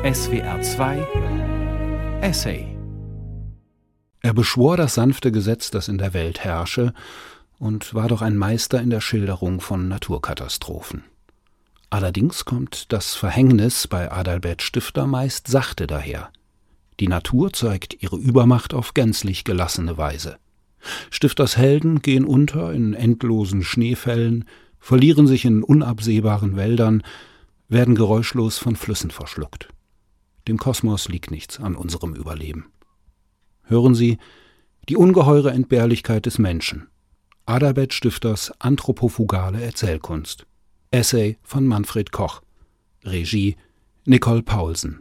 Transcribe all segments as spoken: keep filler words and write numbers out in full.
S W R zwei Essay. Er beschwor das sanfte Gesetz, das in der Welt herrsche, und war doch ein Meister in der Schilderung von Naturkatastrophen. Allerdings kommt das Verhängnis bei Adalbert Stifter meist sachte daher. Die Natur zeigt ihre Übermacht auf gänzlich gelassene Weise. Stifters Helden gehen unter in endlosen Schneefällen, verlieren sich in unabsehbaren Wäldern, werden geräuschlos von Flüssen verschluckt. Dem Kosmos liegt nichts an unserem Überleben. Hören Sie die ungeheure Entbehrlichkeit des Menschen. Adalbert Stifters anthropofugale Erzählkunst. Essay von Manfred Koch. Regie Nicole Paulsen.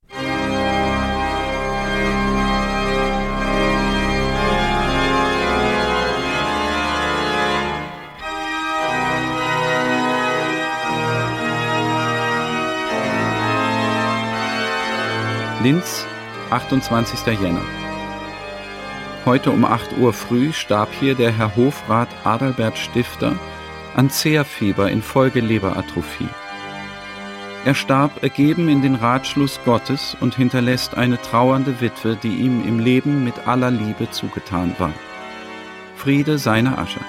Linz, achtundzwanzigster Jänner. Heute um acht Uhr früh starb hier der Herr Hofrat Adalbert Stifter an Zehrfieber infolge Leberatrophie. Er starb ergeben in den Ratschluss Gottes und hinterlässt eine trauernde Witwe, die ihm im Leben mit aller Liebe zugetan war. Friede seiner Asche.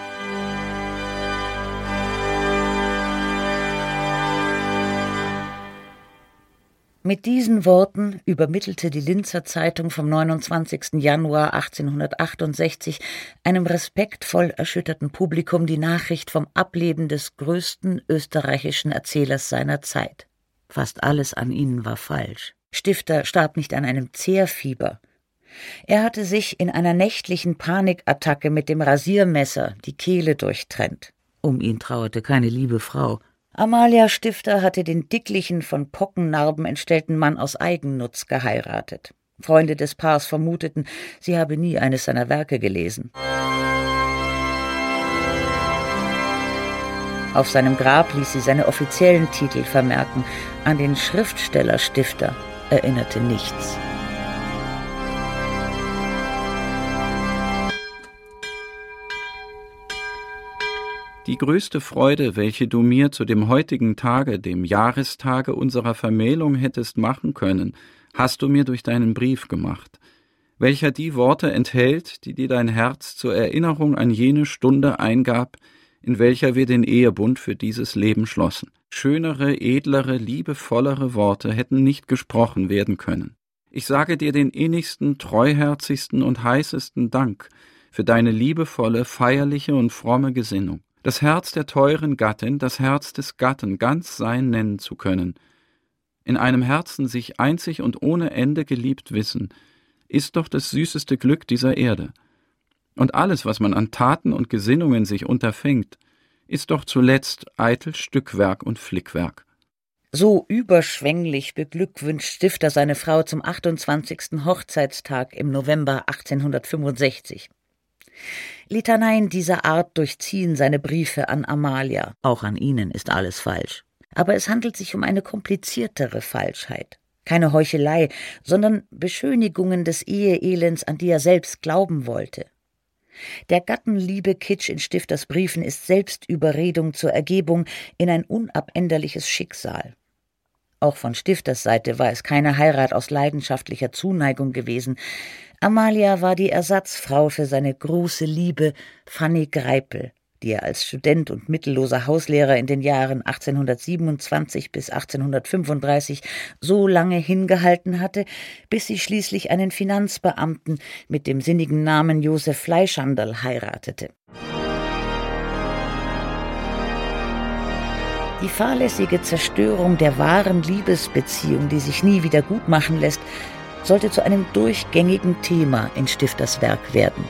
Mit diesen Worten übermittelte die Linzer Zeitung vom neunundzwanzigsten Januar achtzehnhundertachtundsechzig einem respektvoll erschütterten Publikum die Nachricht vom Ableben des größten österreichischen Erzählers seiner Zeit. Fast alles an ihnen war falsch. Stifter starb nicht an einem Zehrfieber. Er hatte sich in einer nächtlichen Panikattacke mit dem Rasiermesser die Kehle durchtrennt. Um ihn trauerte keine liebe Frau. Amalia Stifter hatte den dicklichen, von Pockennarben entstellten Mann aus Eigennutz geheiratet. Freunde des Paars vermuteten, sie habe nie eines seiner Werke gelesen. Auf seinem Grab ließ sie seine offiziellen Titel vermerken. An den Schriftsteller Stifter erinnerte nichts. Die größte Freude, welche du mir zu dem heutigen Tage, dem Jahrestage unserer Vermählung hättest machen können, hast du mir durch deinen Brief gemacht, welcher die Worte enthält, die dir dein Herz zur Erinnerung an jene Stunde eingab, in welcher wir den Ehebund für dieses Leben schlossen. Schönere, edlere, liebevollere Worte hätten nicht gesprochen werden können. Ich sage dir den innigsten, treuherzigsten und heißesten Dank für deine liebevolle, feierliche und fromme Gesinnung. Das Herz der teuren Gattin, das Herz des Gatten ganz sein nennen zu können. In einem Herzen sich einzig und ohne Ende geliebt wissen, ist doch das süßeste Glück dieser Erde. Und alles, was man an Taten und Gesinnungen sich unterfängt, ist doch zuletzt eitel Stückwerk und Flickwerk. So überschwänglich beglückwünscht Stifter seine Frau zum achtundzwanzigsten Hochzeitstag im November achtzehnhundertfünfundsechzig. Litaneien dieser Art durchziehen seine Briefe an Amalia. Auch an ihnen ist alles falsch. Aber es handelt sich um eine kompliziertere Falschheit. Keine Heuchelei, sondern Beschönigungen des Eheelends, an die er selbst glauben wollte. Der Gattenliebe-Kitsch in Stifters Briefen ist Selbstüberredung zur Ergebung in ein unabänderliches Schicksal. Auch von Stifters Seite war es keine Heirat aus leidenschaftlicher Zuneigung gewesen. Amalia war die Ersatzfrau für seine große Liebe Fanny Greipel, die er als Student und mittelloser Hauslehrer in den Jahren achtzehnhundertsiebenundzwanzig bis achtzehnhundertfünfunddreißig so lange hingehalten hatte, bis sie schließlich einen Finanzbeamten mit dem sinnigen Namen Josef Fleischhandel heiratete. Die fahrlässige Zerstörung der wahren Liebesbeziehung, die sich nie wieder gutmachen lässt, sollte zu einem durchgängigen Thema in Stifters Werk werden.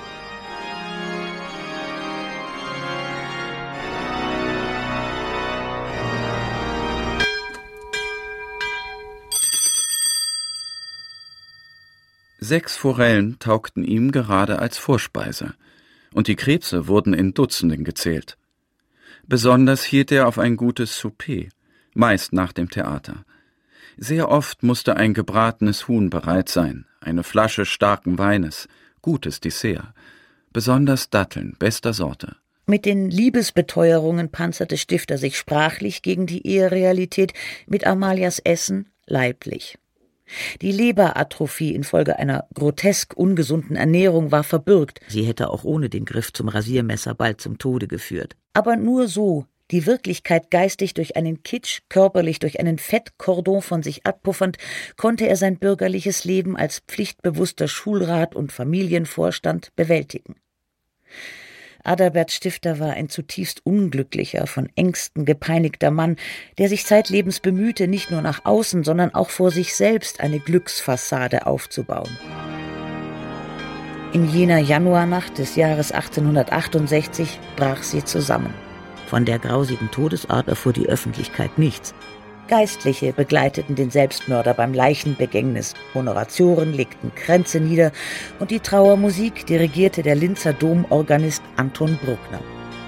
Sechs Forellen taugten ihm gerade als Vorspeise, und die Krebse wurden in Dutzenden gezählt. Besonders hielt er auf ein gutes Souper, meist nach dem Theater. Sehr oft musste ein gebratenes Huhn bereit sein, eine Flasche starken Weines, gutes Dessert, besonders Datteln bester Sorte. Mit den Liebesbeteuerungen panzerte Stifter sich sprachlich gegen die Eherealität, mit Amalias Essen leiblich. Die Leberatrophie infolge einer grotesk ungesunden Ernährung war verbürgt. Sie hätte auch ohne den Griff zum Rasiermesser bald zum Tode geführt. Aber nur so, die Wirklichkeit geistig durch einen Kitsch, körperlich durch einen Fettkordon von sich abpuffernd, konnte er sein bürgerliches Leben als pflichtbewusster Schulrat und Familienvorstand bewältigen. Adalbert Stifter war ein zutiefst unglücklicher, von Ängsten gepeinigter Mann, der sich zeitlebens bemühte, nicht nur nach außen, sondern auch vor sich selbst eine Glücksfassade aufzubauen. In jener Januarnacht des Jahres achtzehnhundertachtundsechzig brach sie zusammen. Von der grausigen Todesart erfuhr die Öffentlichkeit nichts. Geistliche begleiteten den Selbstmörder beim Leichenbegängnis, Honoratioren legten Kränze nieder und die Trauermusik dirigierte der Linzer Domorganist Anton Bruckner.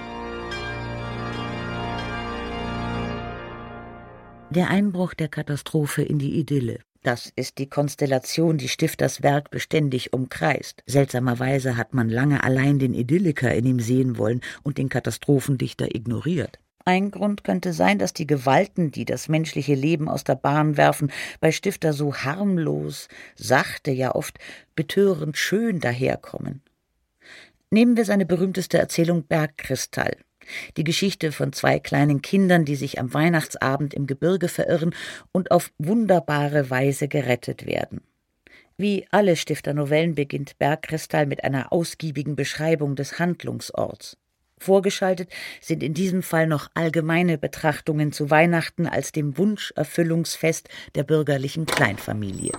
Der Einbruch der Katastrophe in die Idylle. Das ist die Konstellation, die Stifters Werk beständig umkreist. Seltsamerweise hat man lange allein den Idylliker in ihm sehen wollen und den Katastrophendichter ignoriert. Ein Grund könnte sein, dass die Gewalten, die das menschliche Leben aus der Bahn werfen, bei Stifter so harmlos, sachte, ja oft betörend schön daherkommen. Nehmen wir seine berühmteste Erzählung Bergkristall. Die Geschichte von zwei kleinen Kindern, die sich am Weihnachtsabend im Gebirge verirren und auf wunderbare Weise gerettet werden. Wie alle Stifter-Novellen beginnt Bergkristall mit einer ausgiebigen Beschreibung des Handlungsorts. Vorgeschaltet sind in diesem Fall noch allgemeine Betrachtungen zu Weihnachten als dem Wunscherfüllungsfest der bürgerlichen Kleinfamilie.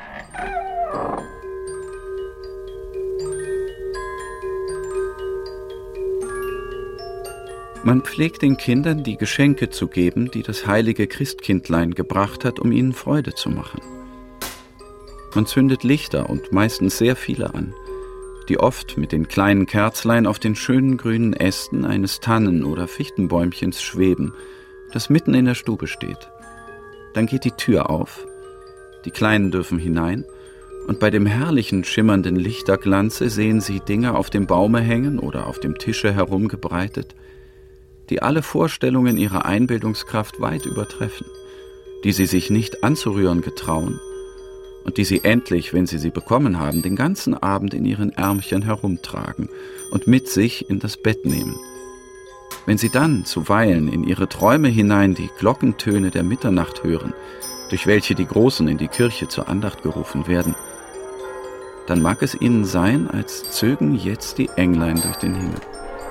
Man pflegt den Kindern die Geschenke zu geben, die das heilige Christkindlein gebracht hat, um ihnen Freude zu machen. Man zündet Lichter und meistens sehr viele an, die oft mit den kleinen Kerzlein auf den schönen grünen Ästen eines Tannen- oder Fichtenbäumchens schweben, das mitten in der Stube steht. Dann geht die Tür auf, die Kleinen dürfen hinein, und bei dem herrlichen, schimmernden Lichterglanze sehen sie Dinge auf dem Baume hängen oder auf dem Tische herumgebreitet, die alle Vorstellungen ihrer Einbildungskraft weit übertreffen, die sie sich nicht anzurühren getrauen, und die sie endlich, wenn sie sie bekommen haben, den ganzen Abend in ihren Ärmchen herumtragen und mit sich in das Bett nehmen. Wenn sie dann zuweilen in ihre Träume hinein die Glockentöne der Mitternacht hören, durch welche die Großen in die Kirche zur Andacht gerufen werden, dann mag es ihnen sein, als zögen jetzt die Englein durch den Himmel.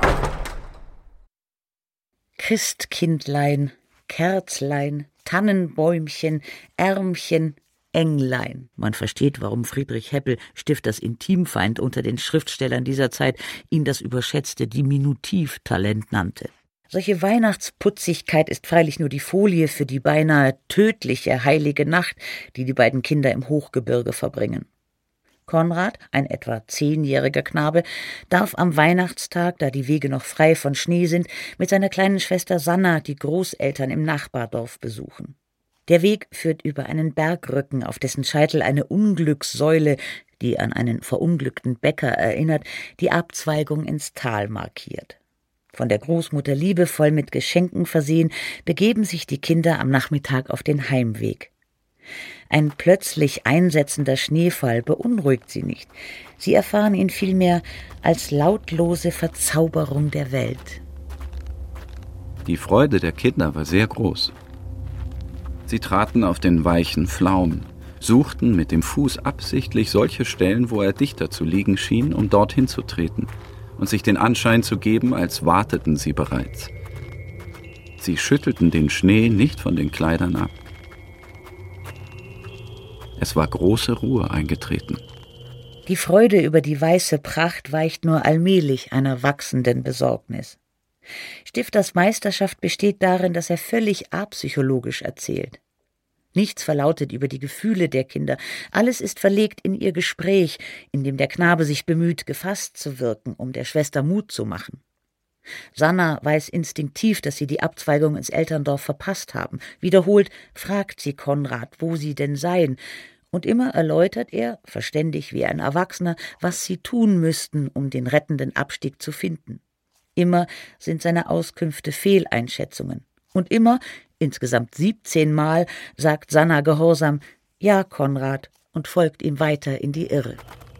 Christkindlein, Kerzlein, Tannenbäumchen, Ärmchen, Englein. Man versteht, warum Friedrich Heppel, Stifters Intimfeind unter den Schriftstellern dieser Zeit, ihn das überschätzte Diminutivtalent nannte. Solche Weihnachtsputzigkeit ist freilich nur die Folie für die beinahe tödliche heilige Nacht, die die beiden Kinder im Hochgebirge verbringen. Konrad, ein etwa zehnjähriger Knabe, darf am Weihnachtstag, da die Wege noch frei von Schnee sind, mit seiner kleinen Schwester Sanna die Großeltern im Nachbardorf besuchen. Der Weg führt über einen Bergrücken, auf dessen Scheitel eine Unglückssäule, die an einen verunglückten Bäcker erinnert, die Abzweigung ins Tal markiert. Von der Großmutter liebevoll mit Geschenken versehen, begeben sich die Kinder am Nachmittag auf den Heimweg. Ein plötzlich einsetzender Schneefall beunruhigt sie nicht. Sie erfahren ihn vielmehr als lautlose Verzauberung der Welt. Die Freude der Kinder war sehr groß. Sie traten auf den weichen Pflaumen, suchten mit dem Fuß absichtlich solche Stellen, wo er dichter zu liegen schien, um dorthin zu treten und sich den Anschein zu geben, als warteten sie bereits. Sie schüttelten den Schnee nicht von den Kleidern ab. Es war große Ruhe eingetreten. Die Freude über die weiße Pracht weicht nur allmählich einer wachsenden Besorgnis. Stifters Meisterschaft besteht darin, dass er völlig apsychologisch erzählt. Nichts verlautet über die Gefühle der Kinder, alles ist verlegt in ihr Gespräch, in dem der Knabe sich bemüht, gefasst zu wirken, um der Schwester Mut zu machen. Sanna weiß instinktiv, dass sie die Abzweigung ins Elterndorf verpasst haben. Wiederholt fragt sie Konrad, wo sie denn seien, und immer erläutert er, verständig wie ein Erwachsener, was sie tun müssten, um den rettenden Abstieg zu finden. Immer sind seine Auskünfte Fehleinschätzungen. Und immer Insgesamt siebzehn Mal sagt Sanna gehorsam »Ja, Konrad« und folgt ihm weiter in die Irre.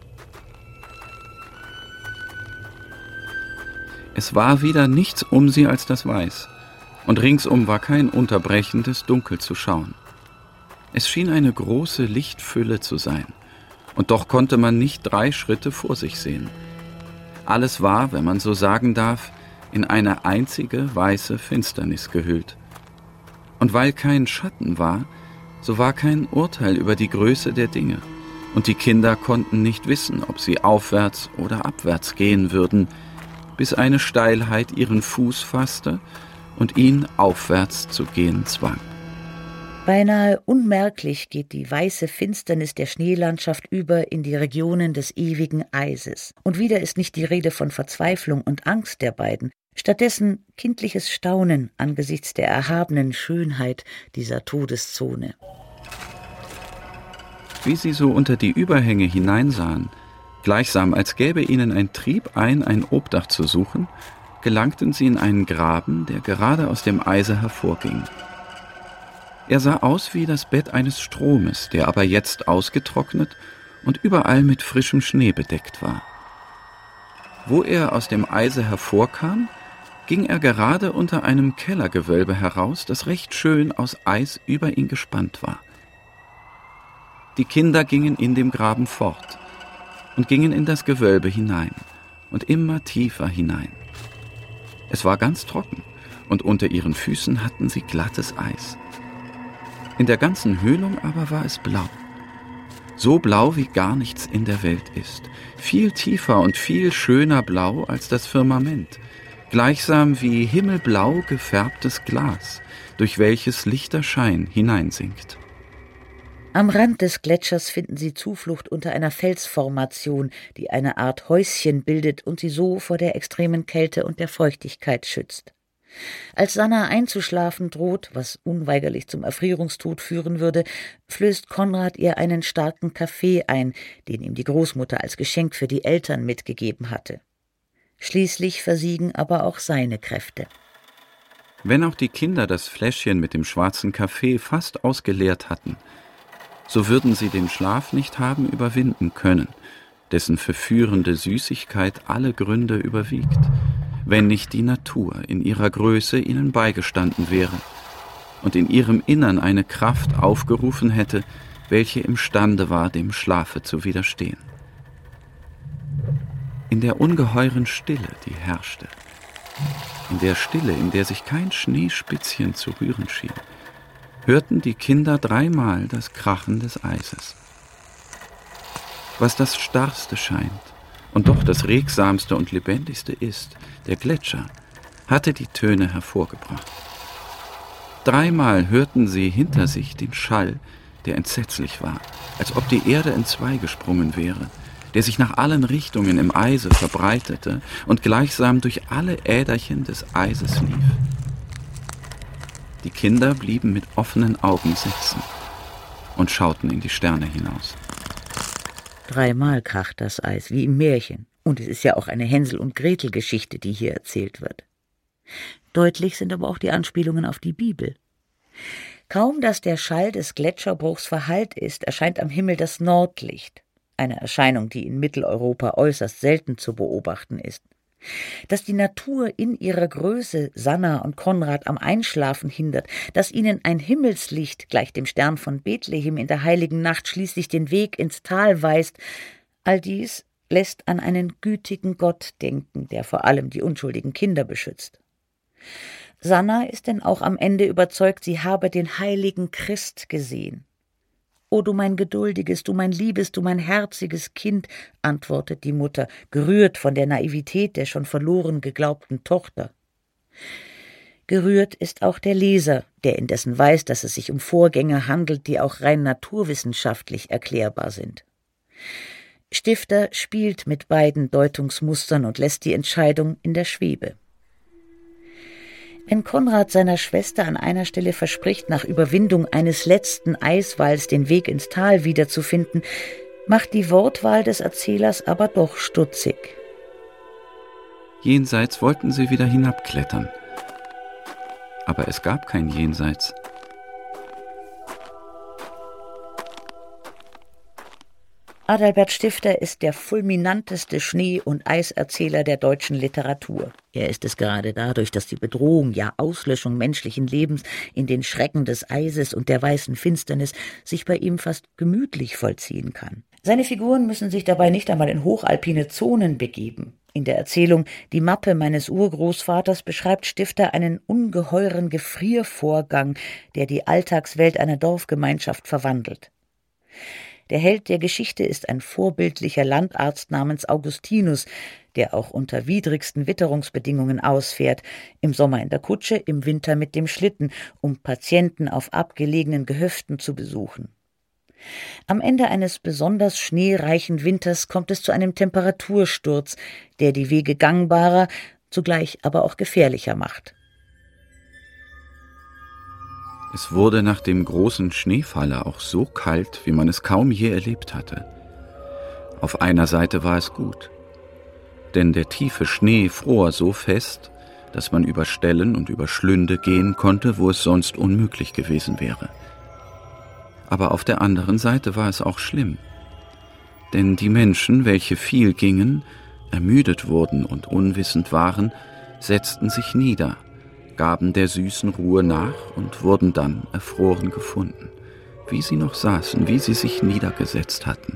Es war wieder nichts um sie als das Weiß, und ringsum war kein unterbrechendes Dunkel zu schauen. Es schien eine große Lichtfülle zu sein, und doch konnte man nicht drei Schritte vor sich sehen. Alles war, wenn man so sagen darf, in eine einzige weiße Finsternis gehüllt. Und weil kein Schatten war, so war kein Urteil über die Größe der Dinge, und die Kinder konnten nicht wissen, ob sie aufwärts oder abwärts gehen würden, bis eine Steilheit ihren Fuß fasste und ihn aufwärts zu gehen zwang. Beinahe unmerklich geht die weiße Finsternis der Schneelandschaft über in die Regionen des ewigen Eises. Und wieder ist nicht die Rede von Verzweiflung und Angst der beiden, stattdessen kindliches Staunen angesichts der erhabenen Schönheit dieser Todeszone. Wie sie so unter die Überhänge hineinsahen, gleichsam als gäbe ihnen ein Trieb ein, ein Obdach zu suchen, gelangten sie in einen Graben, der gerade aus dem Eise hervorging. Er sah aus wie das Bett eines Stromes, der aber jetzt ausgetrocknet und überall mit frischem Schnee bedeckt war. Wo er aus dem Eise hervorkam, ging er gerade unter einem Kellergewölbe heraus, das recht schön aus Eis über ihn gespannt war. Die Kinder gingen in dem Graben fort und gingen in das Gewölbe hinein und immer tiefer hinein. Es war ganz trocken und unter ihren Füßen hatten sie glattes Eis. In der ganzen Höhlung aber war es blau. So blau, wie gar nichts in der Welt ist. Viel tiefer und viel schöner blau als das Firmament. Gleichsam wie himmelblau gefärbtes Glas, durch welches lichter Schein hineinsinkt. Am Rand des Gletschers finden sie Zuflucht unter einer Felsformation, die eine Art Häuschen bildet und sie so vor der extremen Kälte und der Feuchtigkeit schützt. Als Sanna einzuschlafen droht, was unweigerlich zum Erfrierungstod führen würde, flößt Konrad ihr einen starken Kaffee ein, den ihm die Großmutter als Geschenk für die Eltern mitgegeben hatte. Schließlich versiegen aber auch seine Kräfte. Wenn auch die Kinder das Fläschchen mit dem schwarzen Kaffee fast ausgeleert hatten, so würden sie den Schlaf nicht haben überwinden können, dessen verführende Süßigkeit alle Gründe überwiegt, wenn nicht die Natur in ihrer Größe ihnen beigestanden wäre und in ihrem Innern eine Kraft aufgerufen hätte, welche imstande war, dem Schlafe zu widerstehen. In der ungeheuren Stille, die herrschte, in der Stille, in der sich kein Schneespitzchen zu rühren schien, hörten die Kinder dreimal das Krachen des Eises. Was das Starrste scheint und doch das Regsamste und Lebendigste ist, der Gletscher, hatte die Töne hervorgebracht. Dreimal hörten sie hinter sich den Schall, der entsetzlich war, als ob die Erde entzwei gesprungen wäre, der sich nach allen Richtungen im Eise verbreitete und gleichsam durch alle Äderchen des Eises lief. Die Kinder blieben mit offenen Augen sitzen und schauten in die Sterne hinaus. Dreimal kracht das Eis, wie im Märchen. Und es ist ja auch eine Hänsel- und Gretel-Geschichte, die hier erzählt wird. Deutlich sind aber auch die Anspielungen auf die Bibel. Kaum, dass der Schall des Gletscherbruchs verhallt ist, erscheint am Himmel das Nordlicht. Eine Erscheinung, die in Mitteleuropa äußerst selten zu beobachten ist. Dass die Natur in ihrer Größe Sanna und Konrad am Einschlafen hindert, dass ihnen ein Himmelslicht gleich dem Stern von Bethlehem in der heiligen Nacht schließlich den Weg ins Tal weist, all dies lässt an einen gütigen Gott denken, der vor allem die unschuldigen Kinder beschützt. Sanna ist denn auch am Ende überzeugt, sie habe den heiligen Christ gesehen. »O du mein geduldiges, du mein liebes, du mein herziges Kind«, antwortet die Mutter, gerührt von der Naivität der schon verloren geglaubten Tochter. Gerührt ist auch der Leser, der indessen weiß, dass es sich um Vorgänge handelt, die auch rein naturwissenschaftlich erklärbar sind. Stifter spielt mit beiden Deutungsmustern und lässt die Entscheidung in der Schwebe. Wenn Konrad seiner Schwester an einer Stelle verspricht, nach Überwindung eines letzten Eiswalls den Weg ins Tal wiederzufinden, macht die Wortwahl des Erzählers aber doch stutzig. Jenseits wollten sie wieder hinabklettern. Aber es gab kein Jenseits. Adalbert Stifter ist der fulminanteste Schnee- und Eiserzähler der deutschen Literatur. Er ist es gerade dadurch, dass die Bedrohung, ja Auslöschung menschlichen Lebens in den Schrecken des Eises und der weißen Finsternis sich bei ihm fast gemütlich vollziehen kann. Seine Figuren müssen sich dabei nicht einmal in hochalpine Zonen begeben. In der Erzählung »Die Mappe meines Urgroßvaters« beschreibt Stifter einen ungeheuren Gefriervorgang, der die Alltagswelt einer Dorfgemeinschaft verwandelt. Der Held der Geschichte ist ein vorbildlicher Landarzt namens Augustinus, der auch unter widrigsten Witterungsbedingungen ausfährt, im Sommer in der Kutsche, im Winter mit dem Schlitten, um Patienten auf abgelegenen Gehöften zu besuchen. Am Ende eines besonders schneereichen Winters kommt es zu einem Temperatursturz, der die Wege gangbarer, zugleich aber auch gefährlicher macht. Es wurde nach dem großen Schneefalle auch so kalt, wie man es kaum je erlebt hatte. Auf einer Seite war es gut, denn der tiefe Schnee fror so fest, dass man über Stellen und über Schlünde gehen konnte, wo es sonst unmöglich gewesen wäre. Aber auf der anderen Seite war es auch schlimm, denn die Menschen, welche viel gingen, ermüdet wurden und unwissend waren, setzten sich nieder, gaben der süßen Ruhe nach und wurden dann erfroren gefunden, wie sie noch saßen, wie sie sich niedergesetzt hatten.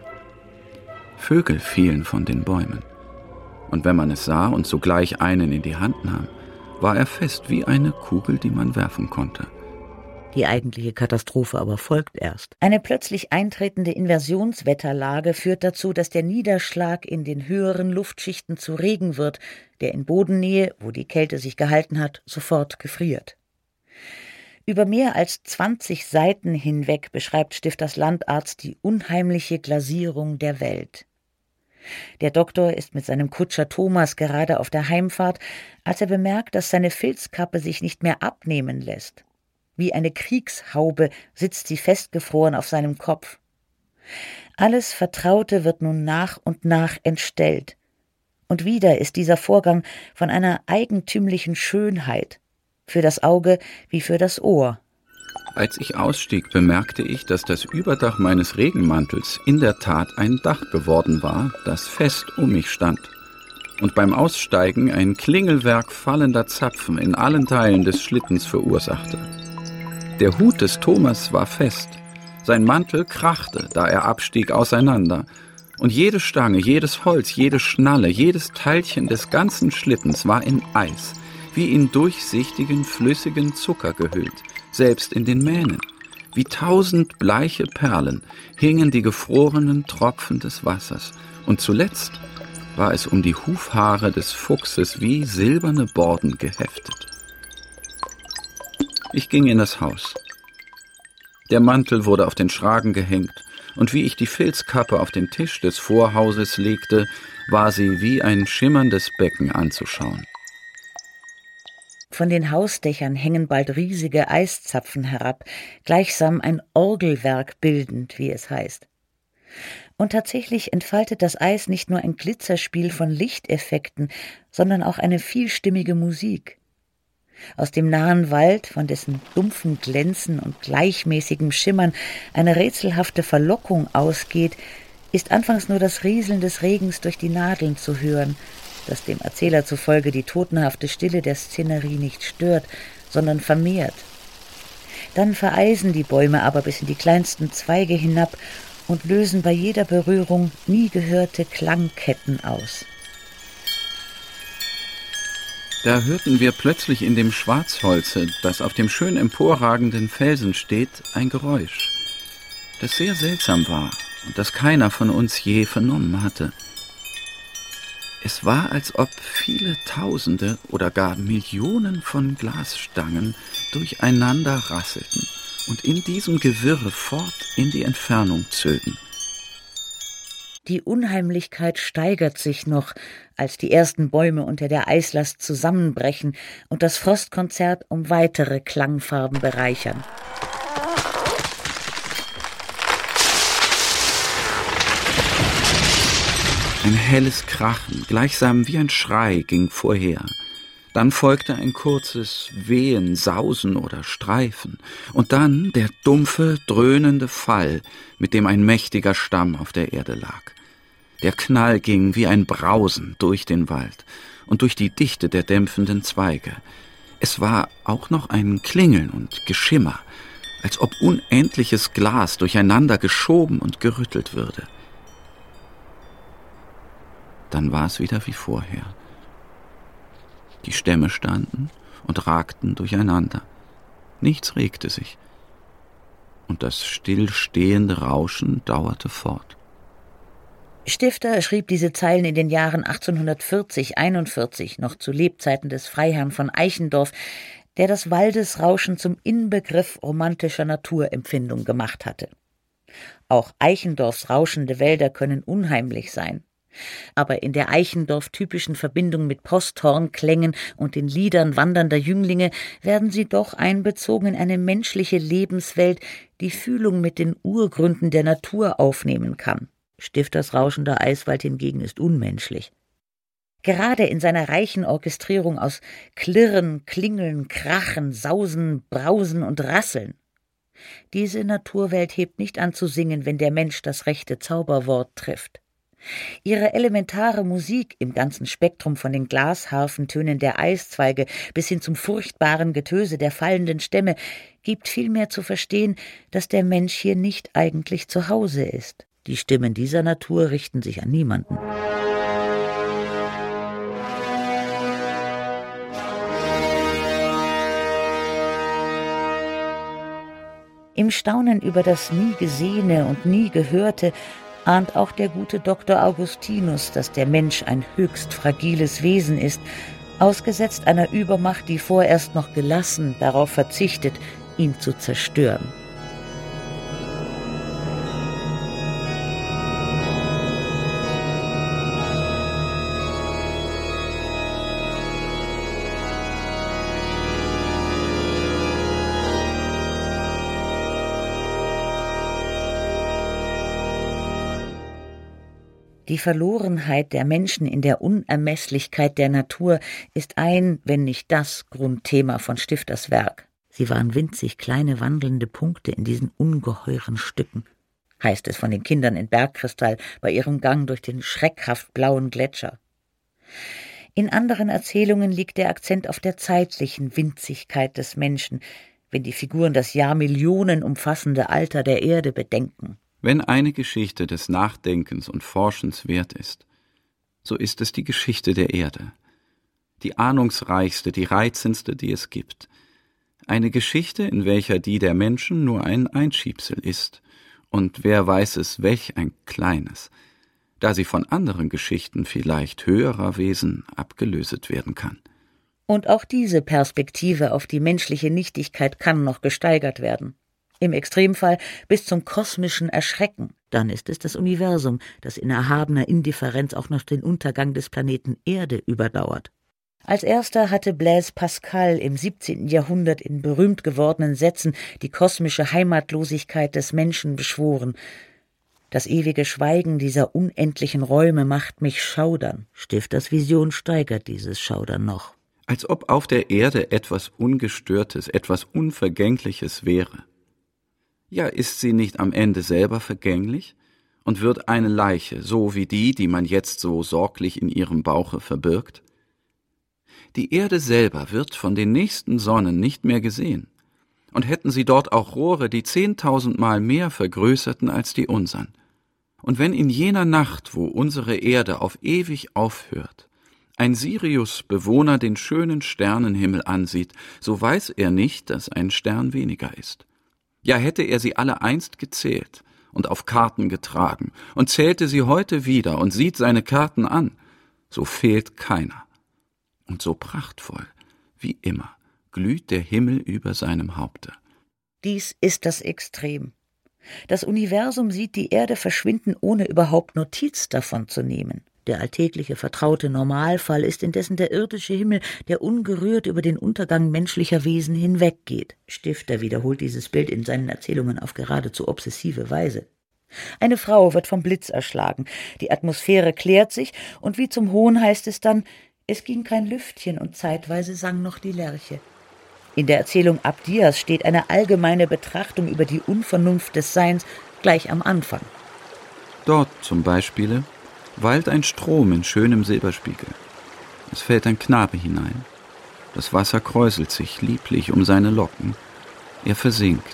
Vögel fielen von den Bäumen, und wenn man es sah und sogleich einen in die Hand nahm, war er fest wie eine Kugel, die man werfen konnte. Die eigentliche Katastrophe aber folgt erst. Eine plötzlich eintretende Inversionswetterlage führt dazu, dass der Niederschlag in den höheren Luftschichten zu Regen wird, der in Bodennähe, wo die Kälte sich gehalten hat, sofort gefriert. Über mehr als zwanzig Seiten hinweg beschreibt Stifters Landarzt die unheimliche Glasierung der Welt. Der Doktor ist mit seinem Kutscher Thomas gerade auf der Heimfahrt, als er bemerkt, dass seine Filzkappe sich nicht mehr abnehmen lässt. Wie eine Kriegshaube sitzt sie festgefroren auf seinem Kopf. Alles Vertraute wird nun nach und nach entstellt. Und wieder ist dieser Vorgang von einer eigentümlichen Schönheit, für das Auge wie für das Ohr. Als ich ausstieg, bemerkte ich, dass das Überdach meines Regenmantels in der Tat ein Dach geworden war, das fest um mich stand. Und beim Aussteigen ein Klingelwerk fallender Zapfen in allen Teilen des Schlittens verursachte. Der Hut des Thomas war fest, sein Mantel krachte, da er abstieg, auseinander, und jede Stange, jedes Holz, jede Schnalle, jedes Teilchen des ganzen Schlittens war in Eis, wie in durchsichtigen, flüssigen Zucker gehüllt, selbst in den Mähnen. Wie tausend bleiche Perlen hingen die gefrorenen Tropfen des Wassers, und zuletzt war es um die Hufhaare des Fuchses wie silberne Borden geheftet. Ich ging in das Haus. Der Mantel wurde auf den Schragen gehängt, und wie ich die Filzkappe auf den Tisch des Vorhauses legte, war sie wie ein schimmerndes Becken anzuschauen. Von den Hausdächern hängen bald riesige Eiszapfen herab, gleichsam ein Orgelwerk bildend, wie es heißt. Und tatsächlich entfaltet das Eis nicht nur ein Glitzerspiel von Lichteffekten, sondern auch eine vielstimmige Musik. Aus dem nahen Wald, von dessen dumpfen Glänzen und gleichmäßigem Schimmern eine rätselhafte Verlockung ausgeht, ist anfangs nur das Rieseln des Regens durch die Nadeln zu hören, das dem Erzähler zufolge die totenhafte Stille der Szenerie nicht stört, sondern vermehrt. Dann vereisen die Bäume aber bis in die kleinsten Zweige hinab und lösen bei jeder Berührung nie gehörte Klangketten aus. Da hörten wir plötzlich in dem Schwarzholze, das auf dem schön emporragenden Felsen steht, ein Geräusch, das sehr seltsam war und das keiner von uns je vernommen hatte. Es war, als ob viele Tausende oder gar Millionen von Glasstangen durcheinander rasselten und in diesem Gewirre fort in die Entfernung zögen. Die Unheimlichkeit steigert sich noch, als die ersten Bäume unter der Eislast zusammenbrechen und das Frostkonzert um weitere Klangfarben bereichern. Ein helles Krachen, gleichsam wie ein Schrei, ging vorher. Dann folgte ein kurzes Wehen, Sausen oder Streifen und dann der dumpfe, dröhnende Fall, mit dem ein mächtiger Stamm auf der Erde lag. Der Knall ging wie ein Brausen durch den Wald und durch die Dichte der dämpfenden Zweige. Es war auch noch ein Klingeln und Geschimmer, als ob unendliches Glas durcheinander geschoben und gerüttelt würde. Dann war es wieder wie vorher. Die Stämme standen und ragten durcheinander. Nichts regte sich. Und das stillstehende Rauschen dauerte fort. Stifter schrieb diese Zeilen in den Jahren achtzehnhundertvierzig einundvierzig, noch zu Lebzeiten des Freiherrn von Eichendorff, der das Waldesrauschen zum Inbegriff romantischer Naturempfindung gemacht hatte. Auch Eichendorffs rauschende Wälder können unheimlich sein. Aber in der Eichendorff-typischen Verbindung mit Posthornklängen und den Liedern wandernder Jünglinge werden sie doch einbezogen in eine menschliche Lebenswelt, die Fühlung mit den Urgründen der Natur aufnehmen kann. Stifters rauschender Eiswald hingegen ist unmenschlich. Gerade in seiner reichen Orchestrierung aus Klirren, Klingeln, Krachen, Sausen, Brausen und Rasseln. Diese Naturwelt hebt nicht an zu singen, wenn der Mensch das rechte Zauberwort trifft. Ihre elementare Musik im ganzen Spektrum von den Glasharfentönen der Eiszweige bis hin zum furchtbaren Getöse der fallenden Stämme gibt vielmehr zu verstehen, dass der Mensch hier nicht eigentlich zu Hause ist. Die Stimmen dieser Natur richten sich an niemanden. Im Staunen über das nie Gesehene und nie Gehörte ahnt auch der gute Doktor Augustinus, dass der Mensch ein höchst fragiles Wesen ist, ausgesetzt einer Übermacht, die vorerst noch gelassen darauf verzichtet, ihn zu zerstören. Die Verlorenheit der Menschen in der Unermesslichkeit der Natur ist ein, wenn nicht das Grundthema von Stifters Werk. Sie waren winzig kleine wandelnde Punkte in diesen ungeheuren Stücken, heißt es von den Kindern in Bergkristall bei ihrem Gang durch den schreckhaft blauen Gletscher. In anderen Erzählungen liegt der Akzent auf der zeitlichen Winzigkeit des Menschen, wenn die Figuren das Jahrmillionen umfassende Alter der Erde bedenken. Wenn eine Geschichte des Nachdenkens und Forschens wert ist, so ist es die Geschichte der Erde. Die ahnungsreichste, die reizendste, die es gibt. Eine Geschichte, in welcher die der Menschen nur ein Einschiebsel ist. Und wer weiß es, welch ein kleines, da sie von anderen Geschichten vielleicht höherer Wesen abgelöset werden kann. Und auch diese Perspektive auf die menschliche Nichtigkeit kann noch gesteigert werden. Im Extremfall bis zum kosmischen Erschrecken. Dann ist es das Universum, das in erhabener Indifferenz auch noch den Untergang des Planeten Erde überdauert. Als erster hatte Blaise Pascal im siebzehnten Jahrhundert in berühmt gewordenen Sätzen die kosmische Heimatlosigkeit des Menschen beschworen. Das ewige Schweigen dieser unendlichen Räume macht mich schaudern. Stifters Vision steigert dieses Schaudern noch. Als ob auf der Erde etwas Ungestörtes, etwas Unvergängliches wäre. Ja, ist sie nicht am Ende selber vergänglich und wird eine Leiche, so wie die, die man jetzt so sorglich in ihrem Bauche verbirgt? Die Erde selber wird von den nächsten Sonnen nicht mehr gesehen. Und hätten sie dort auch Rohre, die zehntausendmal mehr vergrößerten als die unsern. Und wenn in jener Nacht, wo unsere Erde auf ewig aufhört, ein Sirius-Bewohner den schönen Sternenhimmel ansieht, so weiß er nicht, dass ein Stern weniger ist. Ja, hätte er sie alle einst gezählt und auf Karten getragen und zählte sie heute wieder und sieht seine Karten an, so fehlt keiner. Und so prachtvoll, wie immer, glüht der Himmel über seinem Haupte. Dies ist das Extrem. Das Universum sieht die Erde verschwinden, ohne überhaupt Notiz davon zu nehmen. Der alltägliche, vertraute Normalfall ist indessen der irdische Himmel, der ungerührt über den Untergang menschlicher Wesen hinweggeht. Stifter wiederholt dieses Bild in seinen Erzählungen auf geradezu obsessive Weise. Eine Frau wird vom Blitz erschlagen, die Atmosphäre klärt sich, und wie zum Hohn heißt es dann, Es ging kein Lüftchen und zeitweise sang noch die Lerche. In der Erzählung Abdias steht eine allgemeine Betrachtung über die Unvernunft des Seins gleich am Anfang. Dort zum Beispiel wallt ein Strom in schönem Silberspiegel. Es fällt ein Knabe hinein. Das Wasser kräuselt sich lieblich um seine Locken. Er versinkt.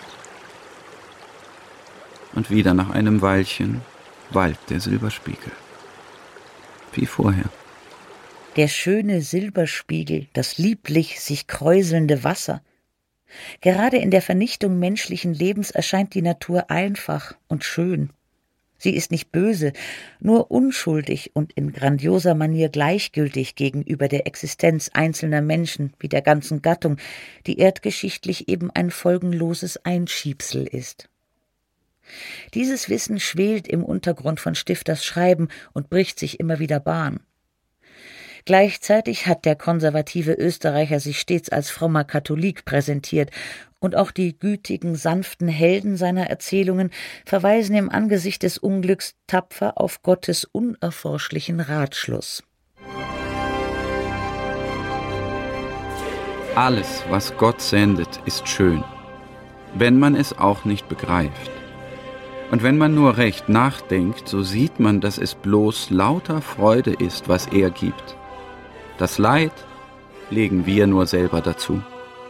Und wieder nach einem Weilchen wallt der Silberspiegel. Wie vorher. Der schöne Silberspiegel, das lieblich sich kräuselnde Wasser. Gerade in der Vernichtung menschlichen Lebens erscheint die Natur einfach und schön. Sie ist nicht böse, nur unschuldig und in grandioser Manier gleichgültig gegenüber der Existenz einzelner Menschen wie der ganzen Gattung, die erdgeschichtlich eben ein folgenloses Einschiebsel ist. Dieses Wissen schwelt im Untergrund von Stifters Schreiben und bricht sich immer wieder Bahn. Gleichzeitig hat der konservative Österreicher sich stets als frommer Katholik präsentiert, und auch die gütigen, sanften Helden seiner Erzählungen verweisen im Angesicht des Unglücks tapfer auf Gottes unerforschlichen Ratschluss. Alles, was Gott sendet, ist schön, wenn man es auch nicht begreift. Und wenn man nur recht nachdenkt, so sieht man, dass es bloß lauter Freude ist, was er gibt. Das Leid legen wir nur selber dazu.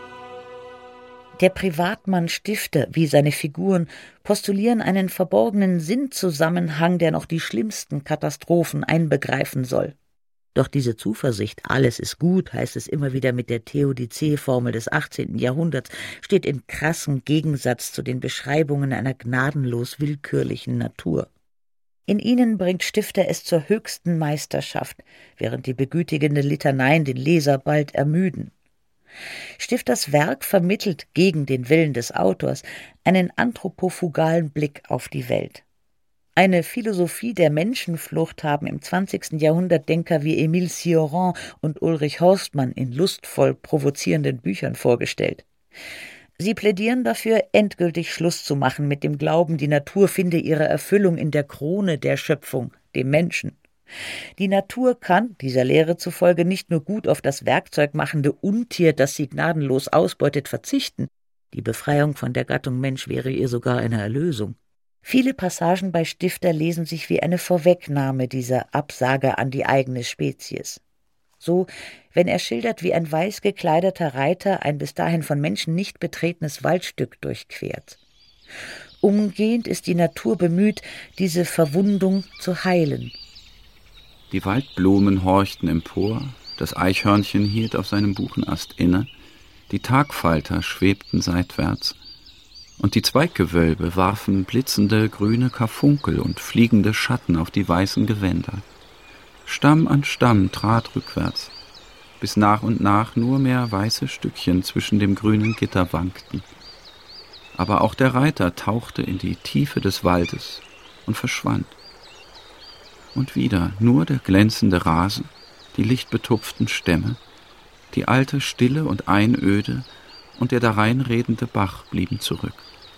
Der Privatmann Stifter wie seine Figuren postulieren einen verborgenen Sinnzusammenhang, der noch die schlimmsten Katastrophen einbegreifen soll. Doch diese Zuversicht, alles ist gut, heißt es immer wieder mit der Theodizee-Formel des achtzehnten Jahrhunderts, steht in krassem Gegensatz zu den Beschreibungen einer gnadenlos willkürlichen Natur. In ihnen bringt Stifter es zur höchsten Meisterschaft, während die begütigenden Litaneien den Leser bald ermüden. Stifters Werk vermittelt gegen den Willen des Autors einen anthropofugalen Blick auf die Welt. Eine Philosophie der Menschenflucht haben im zwanzigsten Jahrhundert Denker wie Émile Cioran und Ulrich Horstmann in lustvoll provozierenden Büchern vorgestellt. Sie plädieren dafür, endgültig Schluss zu machen mit dem Glauben, die Natur finde ihre Erfüllung in der Krone der Schöpfung, dem Menschen. Die Natur kann, dieser Lehre zufolge, nicht nur gut auf das werkzeugmachende Untier, das sie gnadenlos ausbeutet, verzichten. Die Befreiung von der Gattung Mensch wäre ihr sogar eine Erlösung. Viele Passagen bei Stifter lesen sich wie eine Vorwegnahme dieser Absage an die eigene Spezies. So, wenn er schildert, wie ein weiß gekleideter Reiter ein bis dahin von Menschen nicht betretenes Waldstück durchquert. Umgehend ist die Natur bemüht, diese Verwundung zu heilen. Die Waldblumen horchten empor, das Eichhörnchen hielt auf seinem Buchenast inne, die Tagfalter schwebten seitwärts, und die Zweiggewölbe warfen blitzende grüne Karfunkel und fliegende Schatten auf die weißen Gewänder. Stamm an Stamm trat rückwärts, bis nach und nach nur mehr weiße Stückchen zwischen dem grünen Gitter wankten. Aber auch der Reiter tauchte in die Tiefe des Waldes und verschwand. Und wieder nur der glänzende Rasen, die lichtbetupften Stämme, die alte Stille und Einöde und der dareinredende Bach blieben zurück.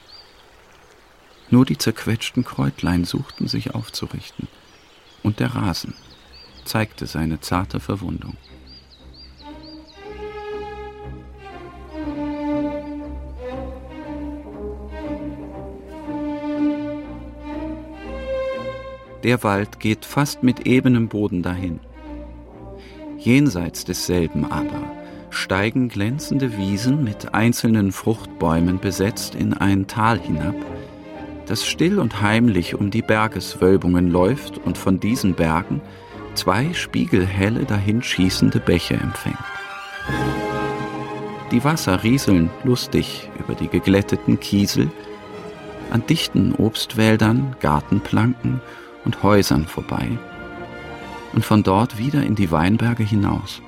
Nur die zerquetschten Kräutlein suchten sich aufzurichten, und der Rasen zeigte seine zarte Verwundung. Der Wald geht fast mit ebenem Boden dahin. Jenseits desselben aber steigen glänzende Wiesen mit einzelnen Fruchtbäumen besetzt in ein Tal hinab, das still und heimlich um die Bergeswölbungen läuft und von diesen Bergen zwei spiegelhelle dahinschießende Bäche empfängt. Die Wasser rieseln lustig über die geglätteten Kiesel, an dichten Obstwäldern, Gartenplanken und Häusern vorbei und von dort wieder in die Weinberge hinaus.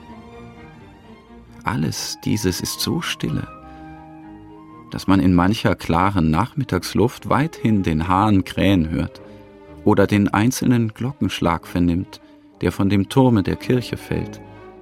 Alles dieses ist so stille, dass man in mancher klaren Nachmittagsluft weithin den Hahn krähen hört oder den einzelnen Glockenschlag vernimmt, der von dem Turme der Kirche fällt.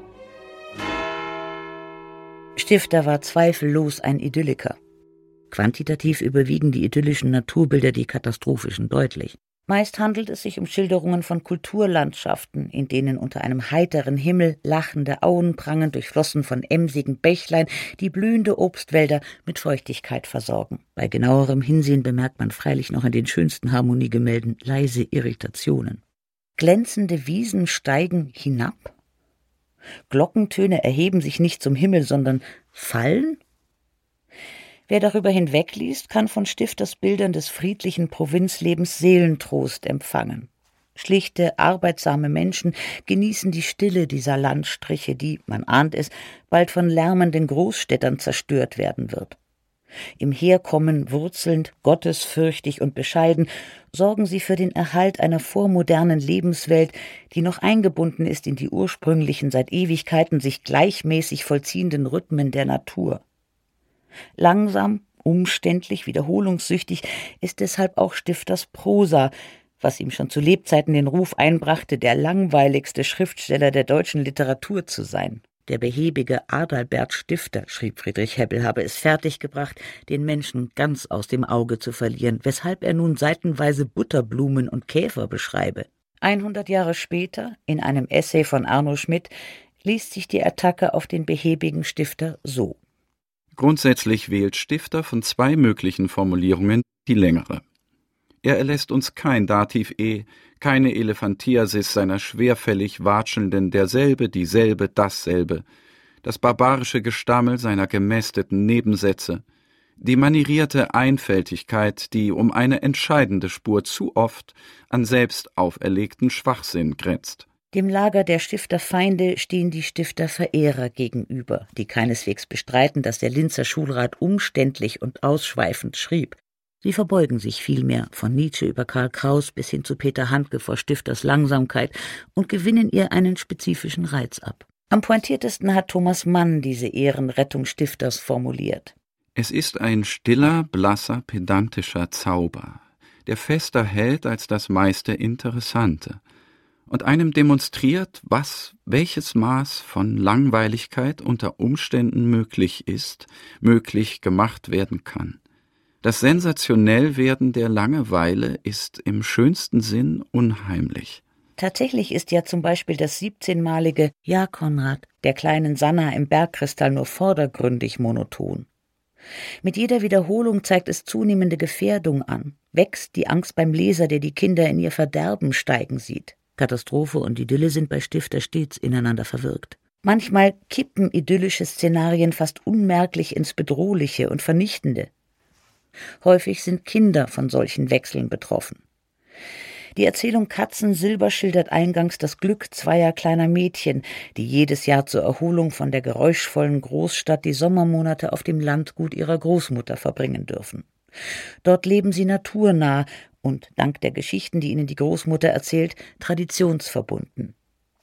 Stifter war zweifellos ein Idylliker. Quantitativ überwiegen die idyllischen Naturbilder die katastrophischen deutlich. Meist handelt es sich um Schilderungen von Kulturlandschaften, in denen unter einem heiteren Himmel lachende Auen prangen, durchflossen von emsigen Bächlein, die blühende Obstwälder mit Feuchtigkeit versorgen. Bei genauerem Hinsehen bemerkt man freilich noch in den schönsten Harmoniegemälden leise Irritationen. Glänzende Wiesen steigen hinab? Glockentöne erheben sich nicht zum Himmel, sondern fallen? Wer darüber hinwegliest, kann von Stifters Bildern des friedlichen Provinzlebens Seelentrost empfangen. Schlichte, arbeitsame Menschen genießen die Stille dieser Landstriche, die, man ahnt es, bald von lärmenden Großstädtern zerstört werden wird. Im Herkommen wurzelnd, gottesfürchtig und bescheiden, sorgen sie für den Erhalt einer vormodernen Lebenswelt, die noch eingebunden ist in die ursprünglichen, seit Ewigkeiten sich gleichmäßig vollziehenden Rhythmen der Natur. Langsam, umständlich, wiederholungssüchtig ist deshalb auch Stifters Prosa, was ihm schon zu Lebzeiten den Ruf einbrachte, der langweiligste Schriftsteller der deutschen Literatur zu sein. Der behäbige Adalbert Stifter, schrieb Friedrich Hebbel, habe es fertiggebracht, den Menschen ganz aus dem Auge zu verlieren, weshalb er nun seitenweise Butterblumen und Käfer beschreibe. Einhundert Jahre später, in einem Essay von Arno Schmidt, liest sich die Attacke auf den behäbigen Stifter so: Grundsätzlich wählt Stifter von zwei möglichen Formulierungen die längere. Er erlässt uns kein Dativ E, keine Elephantiasis seiner schwerfällig watschelnden derselbe, dieselbe, dasselbe, das barbarische Gestammel seiner gemästeten Nebensätze, die manierierte Einfältigkeit, die um eine entscheidende Spur zu oft an selbst auferlegten Schwachsinn grenzt. Dem Lager der Stifterfeinde stehen die Stifterverehrer gegenüber, die keineswegs bestreiten, dass der Linzer Schulrat umständlich und ausschweifend schrieb. Sie verbeugen sich vielmehr, von Nietzsche über Karl Kraus bis hin zu Peter Handke, vor Stifters Langsamkeit und gewinnen ihr einen spezifischen Reiz ab. Am pointiertesten hat Thomas Mann diese Ehrenrettung Stifters formuliert. Es ist ein stiller, blasser, pedantischer Zauber, der fester hält als das meiste Interessante und einem demonstriert, was, welches Maß von Langweiligkeit unter Umständen möglich ist, möglich gemacht werden kann. Das Sensationellwerden der Langeweile ist im schönsten Sinn unheimlich. Tatsächlich ist ja zum Beispiel das siebzehnmalige »Ja, Konrad« der kleinen Sanna im Bergkristall nur vordergründig monoton. Mit jeder Wiederholung zeigt es zunehmende Gefährdung an, wächst die Angst beim Leser, der die Kinder in ihr Verderben steigen sieht. Katastrophe und Idylle sind bei Stifter stets ineinander verwirkt. Manchmal kippen idyllische Szenarien fast unmerklich ins Bedrohliche und Vernichtende. Häufig sind Kinder von solchen Wechseln betroffen. Die Erzählung Katzensilber schildert eingangs das Glück zweier kleiner Mädchen, die jedes Jahr zur Erholung von der geräuschvollen Großstadt die Sommermonate auf dem Landgut ihrer Großmutter verbringen dürfen. Dort leben sie naturnah und, dank der Geschichten, die ihnen die Großmutter erzählt, traditionsverbunden.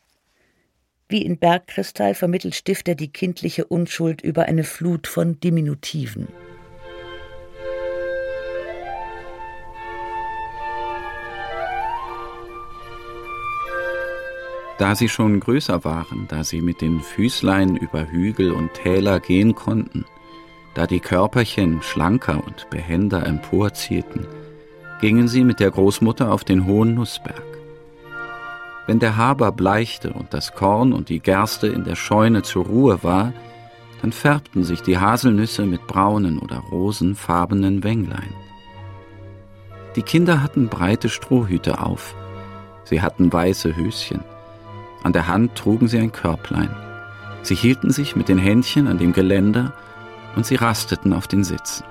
Wie in Bergkristall vermittelt Stifter die kindliche Unschuld über eine Flut von Diminutiven. Da sie schon größer waren, da sie mit den Füßlein über Hügel und Täler gehen konnten, da die Körperchen schlanker und behender emporzielten, gingen sie mit der Großmutter auf den hohen Nussberg. Wenn der Haber bleichte und das Korn und die Gerste in der Scheune zur Ruhe war, dann färbten sich die Haselnüsse mit braunen oder rosenfarbenen Wänglein. Die Kinder hatten breite Strohhüte auf, sie hatten weiße Höschen, an der Hand trugen sie ein Körblein. Sie hielten sich mit den Händchen an dem Geländer und sie rasteten auf den Sitzen.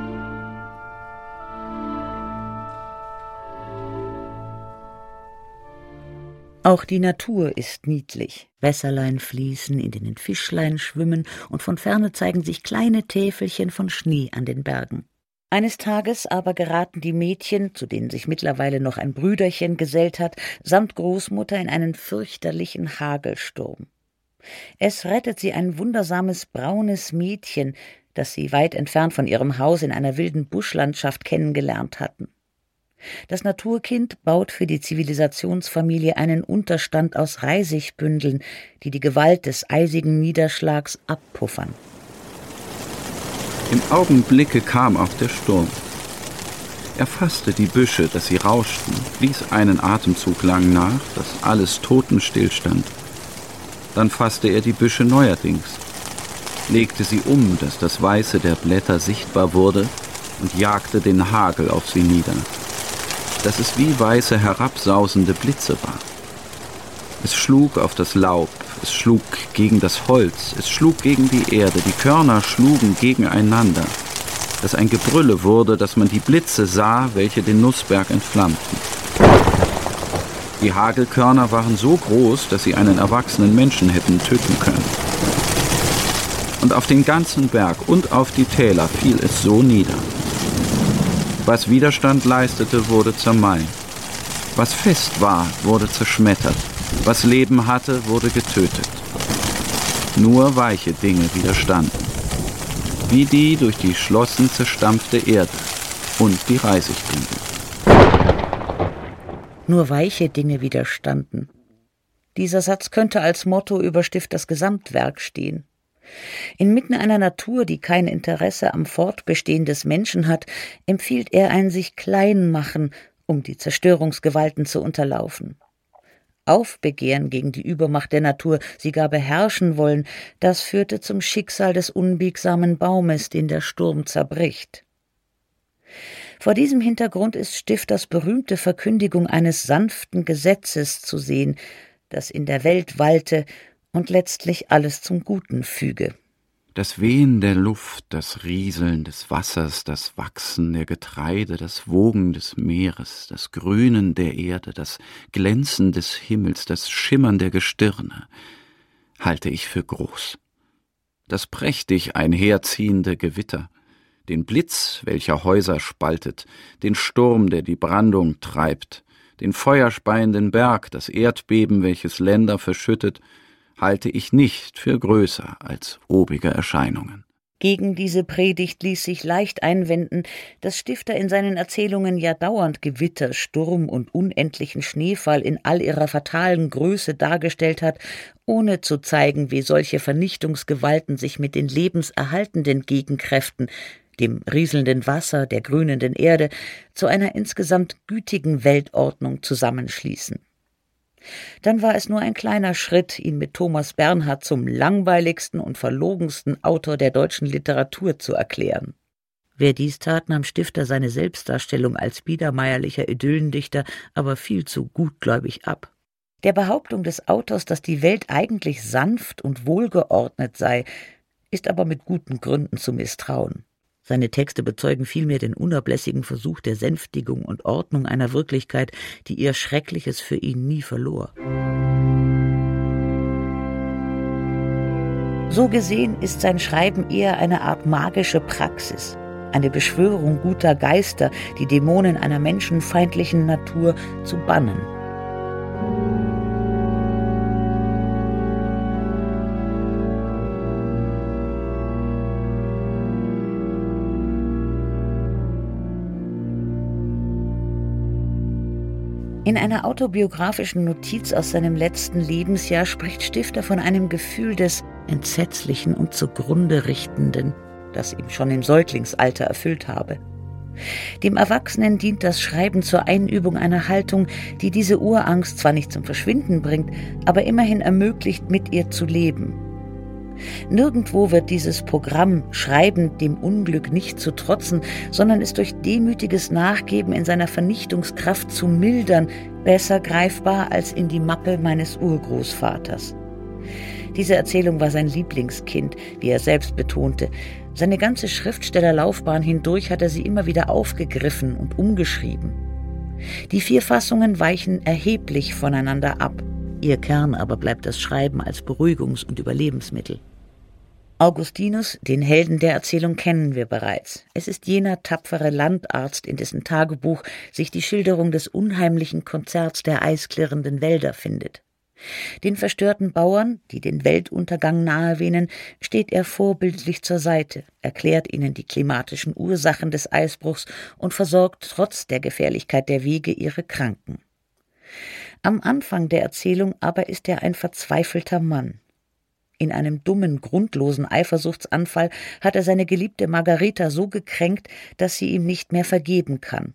Auch die Natur ist niedlich. Wässerlein fließen, in denen Fischlein schwimmen, und von ferne zeigen sich kleine Täfelchen von Schnee an den Bergen. Eines Tages aber geraten die Mädchen, zu denen sich mittlerweile noch ein Brüderchen gesellt hat, samt Großmutter in einen fürchterlichen Hagelsturm. Es rettet sie ein wundersames braunes Mädchen, das sie weit entfernt von ihrem Haus in einer wilden Buschlandschaft kennengelernt hatten. Das Naturkind baut für die Zivilisationsfamilie einen Unterstand aus Reisigbündeln, die die Gewalt des eisigen Niederschlags abpuffern. Im Augenblicke kam auch der Sturm. Er fasste die Büsche, dass sie rauschten, ließ einen Atemzug lang nach, dass alles totenstill stand. Dann fasste er die Büsche neuerdings, legte sie um, dass das Weiße der Blätter sichtbar wurde, und jagte den Hagel auf sie nieder, dass es wie weiße herabsausende Blitze war. Es schlug auf das Laub, es schlug gegen das Holz, es schlug gegen die Erde, die Körner schlugen gegeneinander, dass ein Gebrülle wurde, dass man die Blitze sah, welche den Nussberg entflammten. Die Hagelkörner waren so groß, dass sie einen erwachsenen Menschen hätten töten können. Und auf den ganzen Berg und auf die Täler fiel es so nieder. Was Widerstand leistete, wurde zermalmt. Was fest war, wurde zerschmettert. Was Leben hatte, wurde getötet. Nur weiche Dinge widerstanden. Wie die durch die Schlossen zerstampfte Erde und die Reisigbündel. Nur weiche Dinge widerstanden. Dieser Satz könnte als Motto über Stifters Gesamtwerk stehen. Inmitten einer Natur, die kein Interesse am Fortbestehen des Menschen hat, empfiehlt er ein sich klein machen, um die Zerstörungsgewalten zu unterlaufen. Aufbegehren gegen die Übermacht der Natur, sie gar beherrschen wollen, das führte zum Schicksal des unbiegsamen Baumes, den der Sturm zerbricht. Vor diesem Hintergrund ist Stifters berühmte Verkündigung eines sanften Gesetzes zu sehen, das in der Welt walte und letztlich alles zum Guten füge. Das Wehen der Luft, das Rieseln des Wassers, das Wachsen der Getreide, das Wogen des Meeres, das Grünen der Erde, das Glänzen des Himmels, das Schimmern der Gestirne, halte ich für groß. Das prächtig einherziehende Gewitter, den Blitz, welcher Häuser spaltet, den Sturm, der die Brandung treibt, den feuerspeienden Berg, das Erdbeben, welches Länder verschüttet, halte ich nicht für größer als obige Erscheinungen. Gegen diese Predigt ließ sich leicht einwenden, dass Stifter in seinen Erzählungen ja dauernd Gewitter, Sturm und unendlichen Schneefall in all ihrer fatalen Größe dargestellt hat, ohne zu zeigen, wie solche Vernichtungsgewalten sich mit den lebenserhaltenden Gegenkräften, dem rieselnden Wasser, der grünenden Erde, zu einer insgesamt gütigen Weltordnung zusammenschließen. Dann war es nur ein kleiner Schritt, ihn mit Thomas Bernhard zum langweiligsten und verlogensten Autor der deutschen Literatur zu erklären. Wer dies tat, nahm Stifter seine Selbstdarstellung als biedermeierlicher Idyllendichter aber viel zu gutgläubig ab. Der Behauptung des Autors, dass die Welt eigentlich sanft und wohlgeordnet sei, ist aber mit guten Gründen zu misstrauen. Seine Texte bezeugen vielmehr den unablässigen Versuch der Sänftigung und Ordnung einer Wirklichkeit, die ihr Schreckliches für ihn nie verlor. So gesehen ist sein Schreiben eher eine Art magische Praxis, eine Beschwörung guter Geister, die Dämonen einer menschenfeindlichen Natur zu bannen. In einer autobiografischen Notiz aus seinem letzten Lebensjahr spricht Stifter von einem Gefühl des Entsetzlichen und zugrunde Richtenden, das ihn schon im Säuglingsalter erfüllt habe. Dem Erwachsenen dient das Schreiben zur Einübung einer Haltung, die diese Urangst zwar nicht zum Verschwinden bringt, aber immerhin ermöglicht, mit ihr zu leben. Nirgendwo wird dieses Programm Schreiben dem Unglück nicht zu trotzen, sondern es durch demütiges Nachgeben in seiner Vernichtungskraft zu mildern, besser greifbar als in die Mappe meines Urgroßvaters. Diese Erzählung war sein Lieblingskind, wie er selbst betonte. Seine ganze Schriftstellerlaufbahn hindurch hat er sie immer wieder aufgegriffen und umgeschrieben. Die vier Fassungen weichen erheblich voneinander ab. Ihr Kern aber bleibt das Schreiben als Beruhigungs- und Überlebensmittel. Augustinus, den Helden der Erzählung, kennen wir bereits. Es ist jener tapfere Landarzt, in dessen Tagebuch sich die Schilderung des unheimlichen Konzerts der eisklirrenden Wälder findet. Den verstörten Bauern, die den Weltuntergang nahewehnen, steht er vorbildlich zur Seite, erklärt ihnen die klimatischen Ursachen des Eisbruchs und versorgt trotz der Gefährlichkeit der Wege ihre Kranken. Am Anfang der Erzählung aber ist er ein verzweifelter Mann. In einem dummen, grundlosen Eifersuchtsanfall hat er seine geliebte Margareta so gekränkt, dass sie ihm nicht mehr vergeben kann.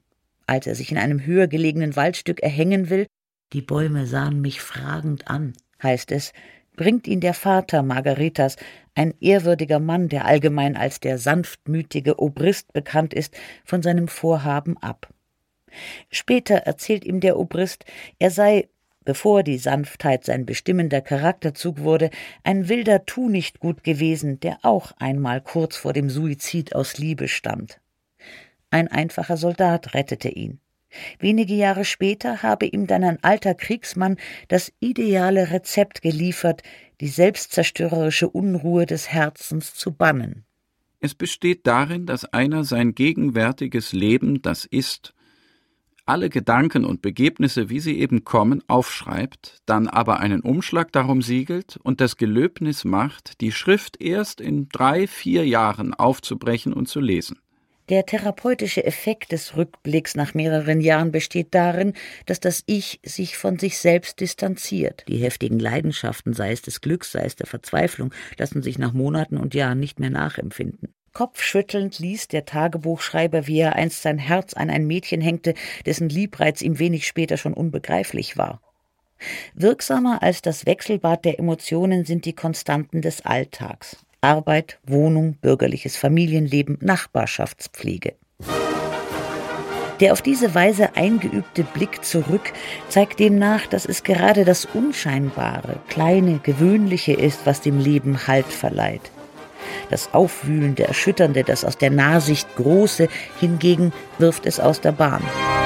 Als er sich in einem höher gelegenen Waldstück erhängen will, die Bäume sahen mich fragend an, heißt es, bringt ihn der Vater Margaretas, ein ehrwürdiger Mann, der allgemein als der sanftmütige Obrist bekannt ist, von seinem Vorhaben ab. Später erzählt ihm der Obrist, er sei, bevor die Sanftheit sein bestimmender Charakterzug wurde, ein wilder Tunichtgut gewesen, der auch einmal kurz vor dem Suizid aus Liebe stand. Ein einfacher Soldat rettete ihn. Wenige Jahre später habe ihm dann ein alter Kriegsmann das ideale Rezept geliefert, die selbstzerstörerische Unruhe des Herzens zu bannen. Es besteht darin, dass einer sein gegenwärtiges Leben, das ist, alle Gedanken und Begebnisse, wie sie eben kommen, aufschreibt, dann aber einen Umschlag darum siegelt und das Gelöbnis macht, die Schrift erst in drei, vier Jahren aufzubrechen und zu lesen. Der therapeutische Effekt des Rückblicks nach mehreren Jahren besteht darin, dass das Ich sich von sich selbst distanziert. Die heftigen Leidenschaften, sei es des Glücks, sei es der Verzweiflung, lassen sich nach Monaten und Jahren nicht mehr nachempfinden. Kopfschüttelnd liest der Tagebuchschreiber, wie er einst sein Herz an ein Mädchen hängte, dessen Liebreiz ihm wenig später schon unbegreiflich war. Wirksamer als das Wechselbad der Emotionen sind die Konstanten des Alltags. Arbeit, Wohnung, bürgerliches Familienleben, Nachbarschaftspflege. Der auf diese Weise eingeübte Blick zurück zeigt demnach, dass es gerade das Unscheinbare, Kleine, Gewöhnliche ist, was dem Leben Halt verleiht. Das Aufwühlende, Erschütternde, das aus der Nahsicht Große hingegen wirft es aus der Bahn.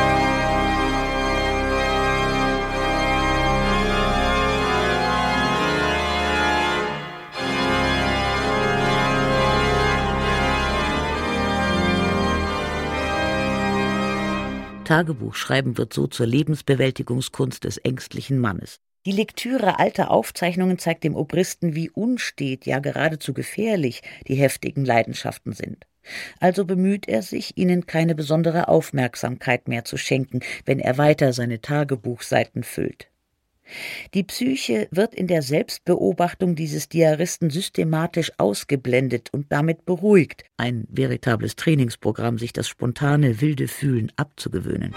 Tagebuchschreiben wird so zur Lebensbewältigungskunst des ängstlichen Mannes. Die Lektüre alter Aufzeichnungen zeigt dem Obristen, wie unstet, ja geradezu gefährlich die heftigen Leidenschaften sind. Also bemüht er sich, ihnen keine besondere Aufmerksamkeit mehr zu schenken, wenn er weiter seine Tagebuchseiten füllt. Die Psyche wird in der Selbstbeobachtung dieses Diaristen systematisch ausgeblendet und damit beruhigt, ein veritables Trainingsprogramm, sich das spontane, wilde Fühlen abzugewöhnen.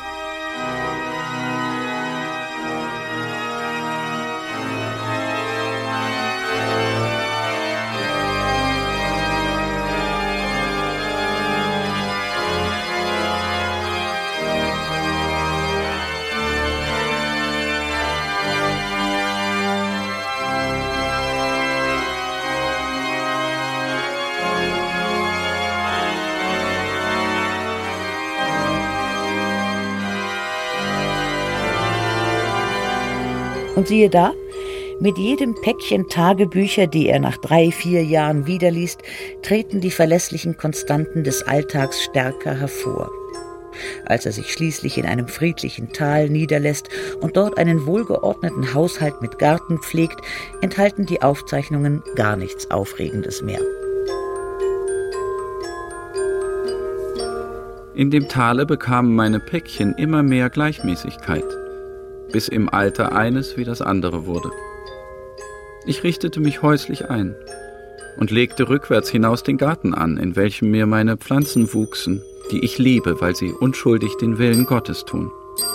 Und siehe da, mit jedem Päckchen Tagebücher, die er nach drei, vier Jahren wiederliest, treten die verlässlichen Konstanten des Alltags stärker hervor. Als er sich schließlich in einem friedlichen Tal niederlässt und dort einen wohlgeordneten Haushalt mit Garten pflegt, enthalten die Aufzeichnungen gar nichts Aufregendes mehr. In dem Tale bekamen meine Päckchen immer mehr Gleichmäßigkeit, bis im Alter eines wie das andere wurde. Ich richtete mich häuslich ein und legte rückwärts hinaus den Garten an, in welchem mir meine Pflanzen wuchsen, die ich liebe, weil sie unschuldig den Willen Gottes tun.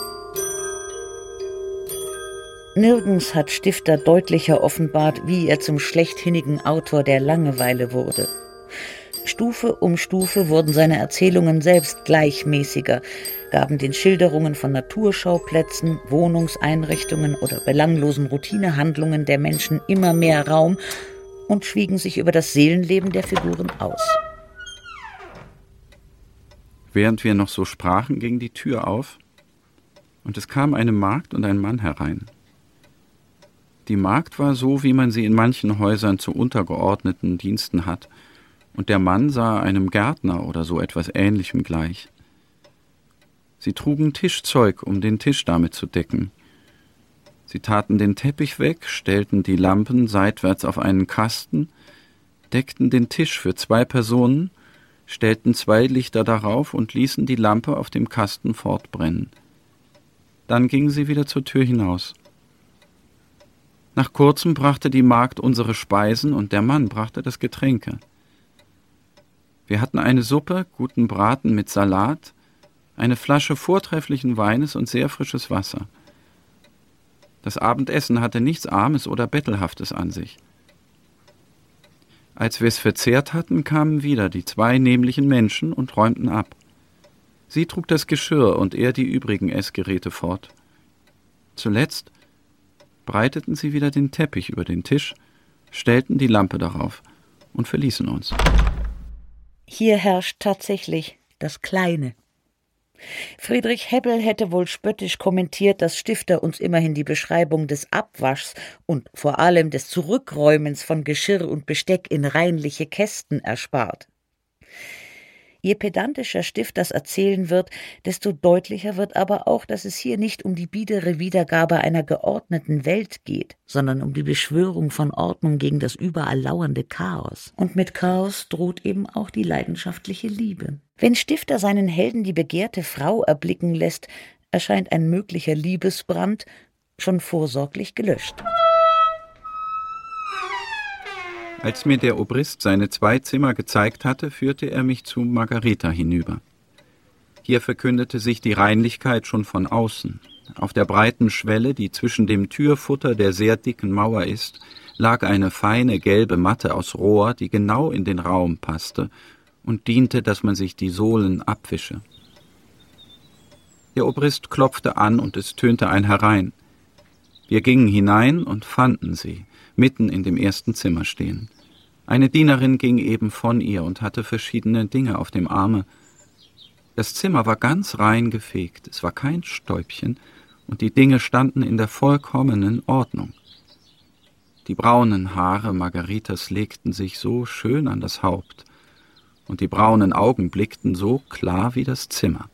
Nirgends hat Stifter deutlicher offenbart, wie er zum schlechthinnigen Autor der Langeweile wurde. Stufe um Stufe wurden seine Erzählungen selbst gleichmäßiger, gaben den Schilderungen von Naturschauplätzen, Wohnungseinrichtungen oder belanglosen Routinehandlungen der Menschen immer mehr Raum und schwiegen sich über das Seelenleben der Figuren aus. Während wir noch so sprachen, ging die Tür auf, und es kam eine Magd und ein Mann herein. Die Magd war so, wie man sie in manchen Häusern zu untergeordneten Diensten hat, und der Mann sah einem Gärtner oder so etwas Ähnlichem gleich. Sie trugen Tischzeug, um den Tisch damit zu decken. Sie taten den Teppich weg, stellten die Lampen seitwärts auf einen Kasten, deckten den Tisch für zwei Personen, stellten zwei Lichter darauf und ließen die Lampe auf dem Kasten fortbrennen. Dann gingen sie wieder zur Tür hinaus. Nach kurzem brachte die Magd unsere Speisen und der Mann brachte das Getränke. Wir hatten eine Suppe, guten Braten mit Salat, eine Flasche vortrefflichen Weines und sehr frisches Wasser. Das Abendessen hatte nichts Armes oder Bettelhaftes an sich. Als wir es verzehrt hatten, kamen wieder die zwei nämlichen Menschen und räumten ab. Sie trug das Geschirr und er die übrigen Essgeräte fort. Zuletzt breiteten sie wieder den Teppich über den Tisch, stellten die Lampe darauf und verließen uns. Hier herrscht tatsächlich das Kleine. Friedrich Hebbel hätte wohl spöttisch kommentiert, dass Stifter uns immerhin die Beschreibung des Abwaschs und vor allem des Zurückräumens von Geschirr und Besteck in reinliche Kästen erspart. Je pedantischer Stift das erzählen wird, desto deutlicher wird aber auch, dass es hier nicht um die biedere Wiedergabe einer geordneten Welt geht, sondern um die Beschwörung von Ordnung gegen das überall lauernde Chaos. Und mit Chaos droht eben auch die leidenschaftliche Liebe. Wenn Stifter seinen Helden die begehrte Frau erblicken lässt, erscheint ein möglicher Liebesbrand schon vorsorglich gelöscht. Als mir der Obrist seine zwei Zimmer gezeigt hatte, führte er mich zu Margareta hinüber. Hier verkündete sich die Reinlichkeit schon von außen. Auf der breiten Schwelle, die zwischen dem Türfutter der sehr dicken Mauer ist, lag eine feine gelbe Matte aus Rohr, die genau in den Raum passte und diente, dass man sich die Sohlen abwische. Der Obrist klopfte an und es tönte ein herein. Wir gingen hinein und fanden sie, mitten in dem ersten Zimmer stehen. Eine Dienerin ging eben von ihr und hatte verschiedene Dinge auf dem Arme. Das Zimmer war ganz rein gefegt, es war kein Stäubchen, und die Dinge standen in der vollkommenen Ordnung. Die braunen Haare Margaritas legten sich so schön an das Haupt, und die braunen Augen blickten so klar wie das Zimmer.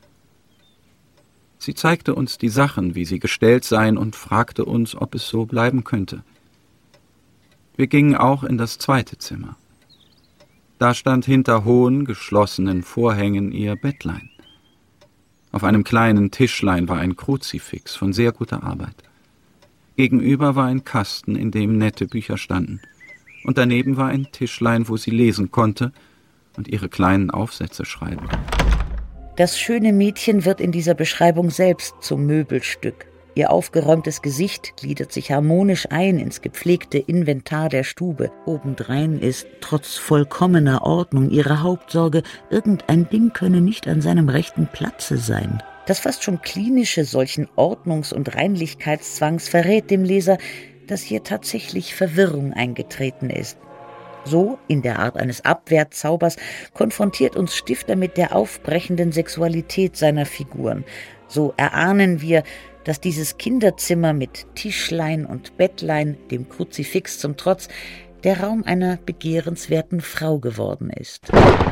Sie zeigte uns die Sachen, wie sie gestellt seien, und fragte uns, ob es so bleiben könnte. Wir gingen auch in das zweite Zimmer. Da stand hinter hohen, geschlossenen Vorhängen ihr Bettlein. Auf einem kleinen Tischlein war ein Kruzifix von sehr guter Arbeit. Gegenüber war ein Kasten, in dem nette Bücher standen. Und daneben war ein Tischlein, wo sie lesen konnte und ihre kleinen Aufsätze schreiben. Das schöne Mädchen wird in dieser Beschreibung selbst zum Möbelstück. Ihr aufgeräumtes Gesicht gliedert sich harmonisch ein ins gepflegte Inventar der Stube. Obendrein ist, trotz vollkommener Ordnung, ihre Hauptsorge, irgendein Ding könne nicht an seinem rechten Platze sein. Das fast schon Klinische solchen Ordnungs- und Reinlichkeitszwangs verrät dem Leser, dass hier tatsächlich Verwirrung eingetreten ist. So, in der Art eines Abwehrzaubers, konfrontiert uns Stifter mit der aufbrechenden Sexualität seiner Figuren. So erahnen wir, dass dieses Kinderzimmer mit Tischlein und Bettlein, dem Kruzifix zum Trotz, der Raum einer begehrenswerten Frau geworden ist.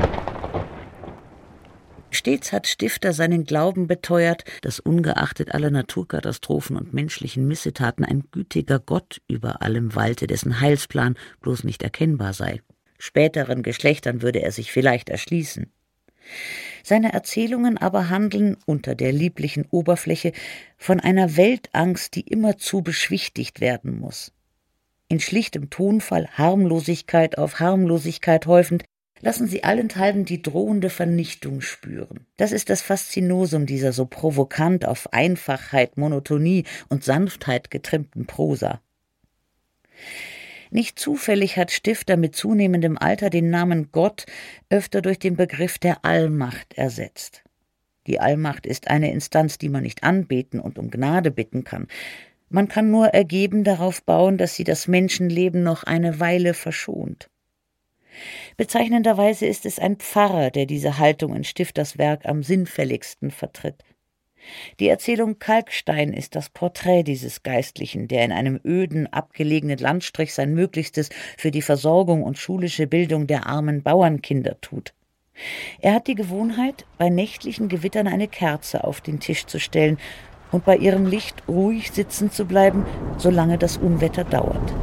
Stets hat Stifter seinen Glauben beteuert, dass ungeachtet aller Naturkatastrophen und menschlichen Missetaten ein gütiger Gott über allem walte, dessen Heilsplan bloß nicht erkennbar sei. Späteren Geschlechtern würde er sich vielleicht erschließen. Seine Erzählungen aber handeln unter der lieblichen Oberfläche von einer Weltangst, die immerzu beschwichtigt werden muss. In schlichtem Tonfall Harmlosigkeit auf Harmlosigkeit häufend, lassen sie allenthalben die drohende Vernichtung spüren. Das ist das Faszinosum dieser so provokant auf Einfachheit, Monotonie und Sanftheit getrimmten Prosa. Nicht zufällig hat Stifter mit zunehmendem Alter den Namen Gott öfter durch den Begriff der Allmacht ersetzt. Die Allmacht ist eine Instanz, die man nicht anbeten und um Gnade bitten kann. Man kann nur ergeben darauf bauen, dass sie das Menschenleben noch eine Weile verschont. Bezeichnenderweise ist es ein Pfarrer, der diese Haltung in Stifters Werk am sinnfälligsten vertritt. Die Erzählung Kalkstein ist das Porträt dieses Geistlichen, der in einem öden, abgelegenen Landstrich sein Möglichstes für die Versorgung und schulische Bildung der armen Bauernkinder tut. Er hat die Gewohnheit, bei nächtlichen Gewittern eine Kerze auf den Tisch zu stellen und bei ihrem Licht ruhig sitzen zu bleiben, solange das Unwetter dauert.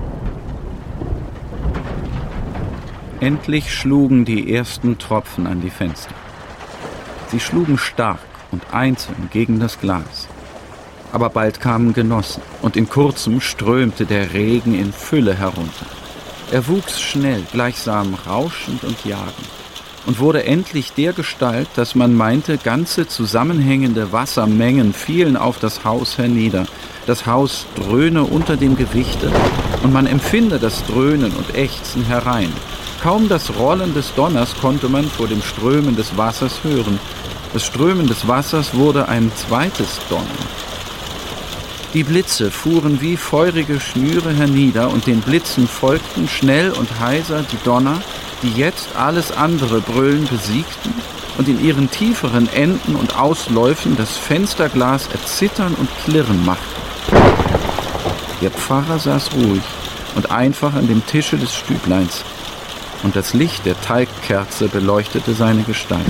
Endlich schlugen die ersten Tropfen an die Fenster. Sie schlugen stark und einzeln gegen das Glas. Aber bald kamen Genossen, und in kurzem strömte der Regen in Fülle herunter. Er wuchs schnell, gleichsam rauschend und jagend, und wurde endlich dergestalt, dass man meinte, ganze zusammenhängende Wassermengen fielen auf das Haus hernieder. Das Haus dröhne unter dem Gewichte, und man empfinde das Dröhnen und Ächzen herein. Kaum das Rollen des Donners konnte man vor dem Strömen des Wassers hören. Das Strömen des Wassers wurde ein zweites Donnern. Die Blitze fuhren wie feurige Schnüre hernieder, und den Blitzen folgten schnell und heiser die Donner, die jetzt alles andere Brüllen besiegten und in ihren tieferen Enden und Ausläufen das Fensterglas erzittern und klirren machten. Der Pfarrer saß ruhig und einfach an dem Tische des Stübleins, und das Licht der Talgkerze beleuchtete seine Gestalt.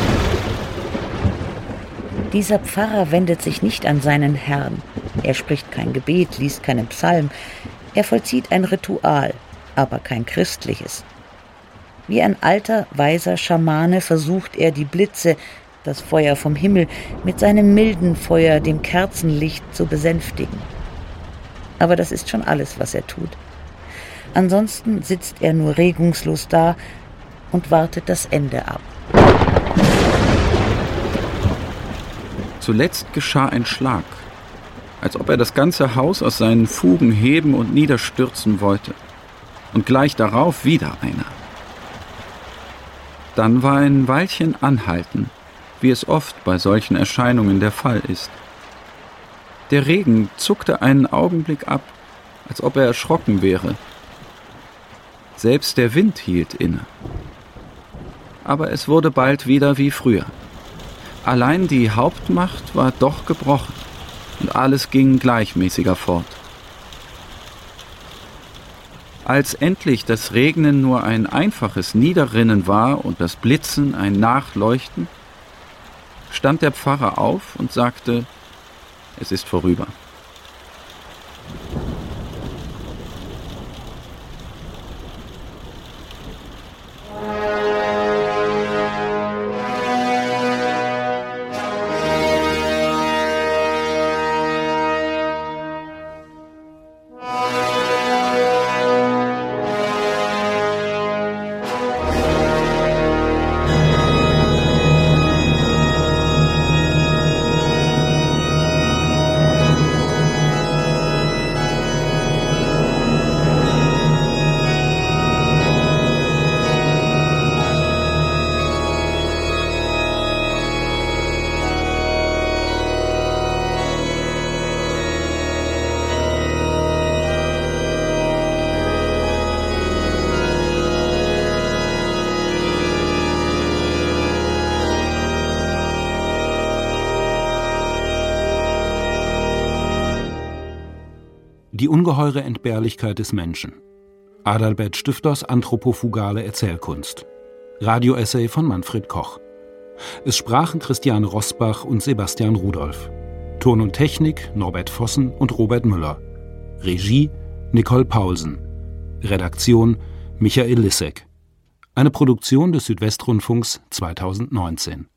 Dieser Pfarrer wendet sich nicht an seinen Herrn. Er spricht kein Gebet, liest keinen Psalm. Er vollzieht ein Ritual, aber kein christliches. Wie ein alter, weiser Schamane versucht er, die Blitze, das Feuer vom Himmel, mit seinem milden Feuer, dem Kerzenlicht, zu besänftigen. Aber das ist schon alles, was er tut. Ansonsten sitzt er nur regungslos da und wartet das Ende ab. Zuletzt geschah ein Schlag, als ob er das ganze Haus aus seinen Fugen heben und niederstürzen wollte. Und gleich darauf wieder einer. Dann war ein Weilchen Anhalten, wie es oft bei solchen Erscheinungen der Fall ist. Der Regen zuckte einen Augenblick ab, als ob er erschrocken wäre. Selbst der Wind hielt inne. Aber es wurde bald wieder wie früher. Allein die Hauptmacht war doch gebrochen, und alles ging gleichmäßiger fort. Als endlich das Regnen nur ein einfaches Niederrinnen war und das Blitzen ein Nachleuchten, stand der Pfarrer auf und sagte: Es ist vorüber. Die ungeheure Entbehrlichkeit des Menschen. Adalbert Stifters anthropofugale Erzählkunst. Radioessay von Manfred Koch. Es sprachen Christiane Rosbach und Sebastian Rudolph. Ton und Technik Norbert Vossen und Robert Müller. Regie Nicole Paulsen. Redaktion Michael Lissek. Eine Produktion des Südwestrundfunks zweitausendneunzehn.